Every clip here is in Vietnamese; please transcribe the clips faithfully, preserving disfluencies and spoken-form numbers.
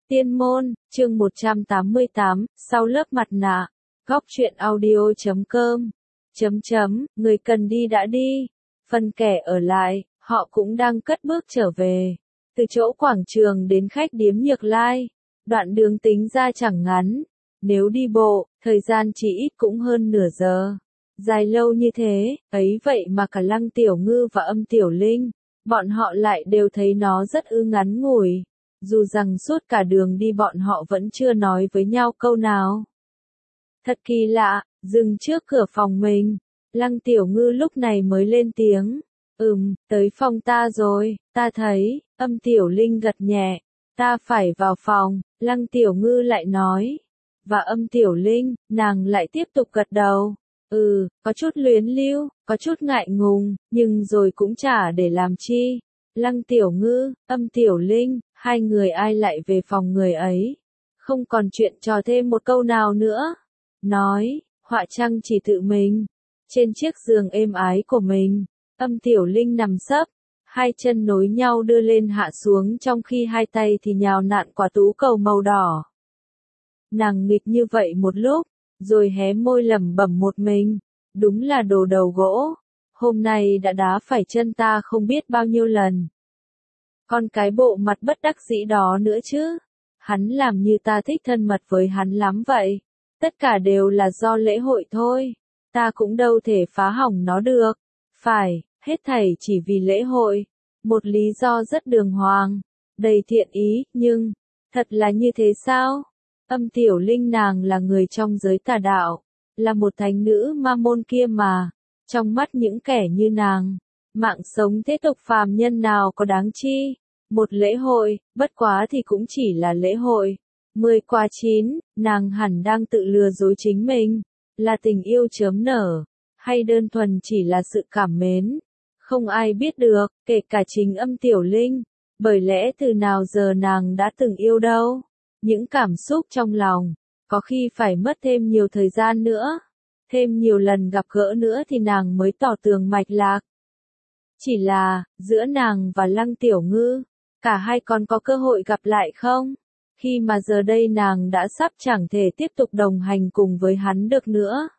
Tiên môn, chương một trăm tám mươi tám, sau lớp mặt nạ. Góc truyện audio chấm com. Chấm chấm, người cần đi đã đi. Phần kẻ ở lại, họ cũng đang cất bước trở về. Từ chỗ quảng trường đến khách điếm Nhược Lai, đoạn đường tính ra chẳng ngắn. Nếu đi bộ, thời gian chỉ ít cũng hơn nửa giờ. Dài lâu như thế, ấy vậy mà cả Lăng Tiểu Ngư và Âm Tiểu Linh, bọn họ lại đều thấy nó rất ư ngắn ngủi. Dù rằng suốt cả đường đi bọn họ vẫn chưa nói với nhau câu nào. Thật kỳ lạ, dừng trước cửa phòng mình. Lăng Tiểu Ngư lúc này mới lên tiếng. Ừm, tới phòng ta rồi, ta thấy. Âm Tiểu Linh gật nhẹ. Ta phải vào phòng, Lăng Tiểu Ngư lại nói. Và Âm Tiểu Linh, nàng lại tiếp tục gật đầu. Ừ, có chút luyến lưu, có chút ngại ngùng, nhưng rồi cũng chả để làm chi. Lăng Tiểu Ngư, Âm Tiểu Linh, hai người ai lại về phòng người ấy. Không còn chuyện trò thêm một câu nào nữa. Nói, họa chăng chỉ tự mình. Trên chiếc giường êm ái của mình, Âm Tiểu Linh nằm sấp, hai chân nối nhau đưa lên hạ xuống trong khi hai tay thì nhào nặn quả tú cầu màu đỏ. Nàng nghịch như vậy một lúc, rồi hé môi lẩm bẩm một mình. Đúng là đồ đầu gỗ. Hôm nay đã đá phải chân ta không biết bao nhiêu lần. Còn cái bộ mặt bất đắc dĩ đó nữa chứ. Hắn làm như ta thích thân mật với hắn lắm vậy. Tất cả đều là do lễ hội thôi. Ta cũng đâu thể phá hỏng nó được. Phải, hết thảy chỉ vì lễ hội. Một lý do rất đường hoàng, đầy thiện ý, nhưng, thật là như thế sao? Âm Tiểu Linh nàng là người trong giới tà đạo, là một thánh nữ ma môn kia mà. Trong mắt những kẻ như nàng, mạng sống thế tục phàm nhân nào có đáng chi. Một lễ hội, bất quá thì cũng chỉ là lễ hội. Mười qua chín, nàng hẳn đang tự lừa dối chính mình. Là tình yêu chớm nở, hay đơn thuần chỉ là sự cảm mến. Không ai biết được, kể cả chính Âm Tiểu Linh. Bởi lẽ từ nào giờ nàng đã từng yêu đâu. Những cảm xúc trong lòng, có khi phải mất thêm nhiều thời gian nữa. Thêm nhiều lần gặp gỡ nữa thì nàng mới tỏ tường mạch lạc. Chỉ là, giữa nàng và Lăng Tiểu Ngư, cả hai còn có cơ hội gặp lại không? Khi mà giờ đây nàng đã sắp chẳng thể tiếp tục đồng hành cùng với hắn được nữa.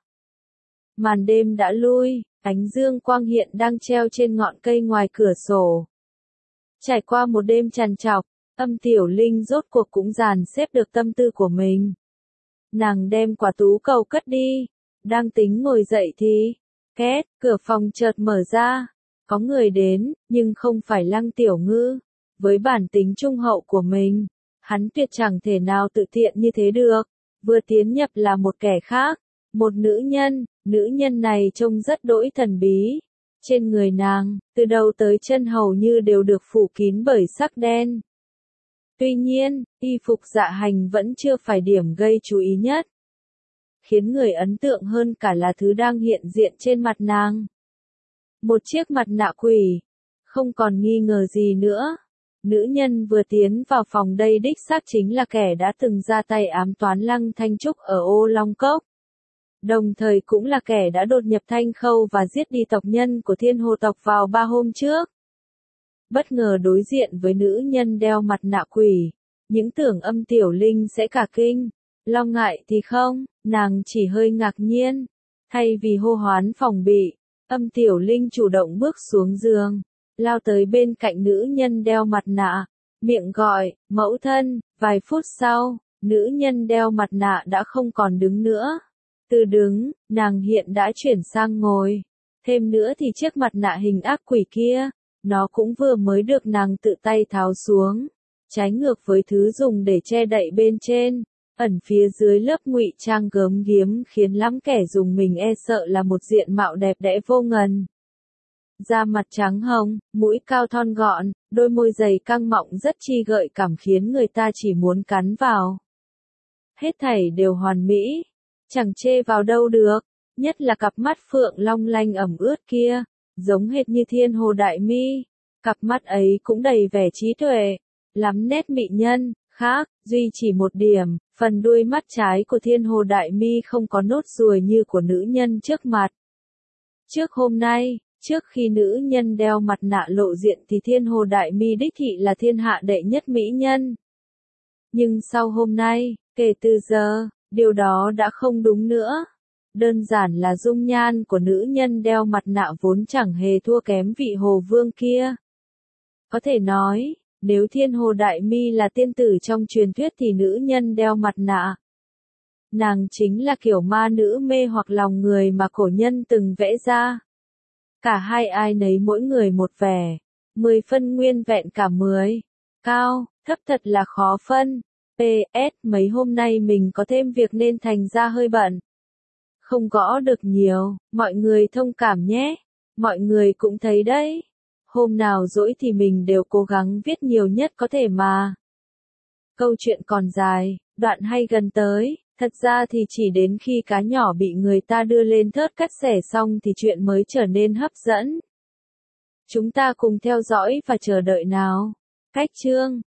Màn đêm đã lui, ánh dương quang hiện đang treo trên ngọn cây ngoài cửa sổ. Trải qua một đêm trằn trọc, Âm Tiểu Linh rốt cuộc cũng dàn xếp được tâm tư của mình. Nàng đem quả tú cầu cất đi, đang tính ngồi dậy thì, két, cửa phòng chợt mở ra. Có người đến, nhưng không phải Lăng Tiểu Ngư. Với bản tính trung hậu của mình, hắn tuyệt chẳng thể nào tự tiện như thế được. Vừa tiến nhập là một kẻ khác, một nữ nhân, nữ nhân này trông rất đỗi thần bí. Trên người nàng, từ đầu tới chân hầu như đều được phủ kín bởi sắc đen. Tuy nhiên, y phục dạ hành vẫn chưa phải điểm gây chú ý nhất. Khiến người ấn tượng hơn cả là thứ đang hiện diện trên mặt nàng. Một chiếc mặt nạ quỷ. Không còn nghi ngờ gì nữa. Nữ nhân vừa tiến vào phòng đây đích xác chính là kẻ đã từng ra tay ám toán Lăng Thanh Trúc ở Ô Long Cốc. Đồng thời cũng là kẻ đã đột nhập Thanh Khâu và giết đi tộc nhân của Thiên Hồ tộc vào ba hôm trước. Bất ngờ đối diện với nữ nhân đeo mặt nạ quỷ. Những tưởng Âm Tiểu Linh sẽ cả kinh. Lo ngại thì không, nàng chỉ hơi ngạc nhiên. Thay vì hô hoán phòng bị, Âm Tiểu Linh chủ động bước xuống giường, lao tới bên cạnh nữ nhân đeo mặt nạ, miệng gọi, mẫu thân. Vài phút sau, nữ nhân đeo mặt nạ đã không còn đứng nữa. Từ đứng, nàng hiện đã chuyển sang ngồi. Thêm nữa thì chiếc mặt nạ hình ác quỷ kia, nó cũng vừa mới được nàng tự tay tháo xuống. Trái ngược với thứ dùng để che đậy bên trên, ẩn phía dưới lớp ngụy trang gớm ghiếm khiến lắm kẻ dùng mình e sợ là một diện mạo đẹp đẽ vô ngần. Da mặt trắng hồng, mũi cao thon gọn, đôi môi dày căng mọng rất chi gợi cảm khiến người ta chỉ muốn cắn vào. Hết thảy đều hoàn mỹ, chẳng chê vào đâu được, nhất là cặp mắt phượng long lanh ẩm ướt kia, giống hệt như Thiên Hồ Đại Mi. Cặp mắt ấy cũng đầy vẻ trí tuệ, lắm nét mị nhân. Khác, duy chỉ một điểm, phần đuôi mắt trái của Thiên Hồ Đại Mi không có nốt ruồi như của nữ nhân trước mặt. Trước hôm nay, trước khi nữ nhân đeo mặt nạ lộ diện thì Thiên Hồ Đại Mi đích thị là thiên hạ đệ nhất mỹ nhân. Nhưng sau hôm nay, kể từ giờ, điều đó đã không đúng nữa. Đơn giản là dung nhan của nữ nhân đeo mặt nạ vốn chẳng hề thua kém vị hồ vương kia. Có thể nói, nếu Thiên Hồ Đại Mi là tiên tử trong truyền thuyết thì nữ nhân đeo mặt nạ, nàng chính là kiểu ma nữ mê hoặc lòng người mà cổ nhân từng vẽ ra. Cả hai ai nấy mỗi người một vẻ, mười phân nguyên vẹn cả mười. Cao, thấp thật là khó phân. pê ét mấy hôm nay mình có thêm việc nên thành ra hơi bận. Không gõ được nhiều, mọi người thông cảm nhé. Mọi người cũng thấy đấy. Hôm nào rỗi thì mình đều cố gắng viết nhiều nhất có thể mà. Câu chuyện còn dài, đoạn hay gần tới. Thật ra thì chỉ đến khi cá nhỏ bị người ta đưa lên thớt cắt xẻ xong thì chuyện mới trở nên hấp dẫn. Chúng ta cùng theo dõi và chờ đợi nào. Cách chương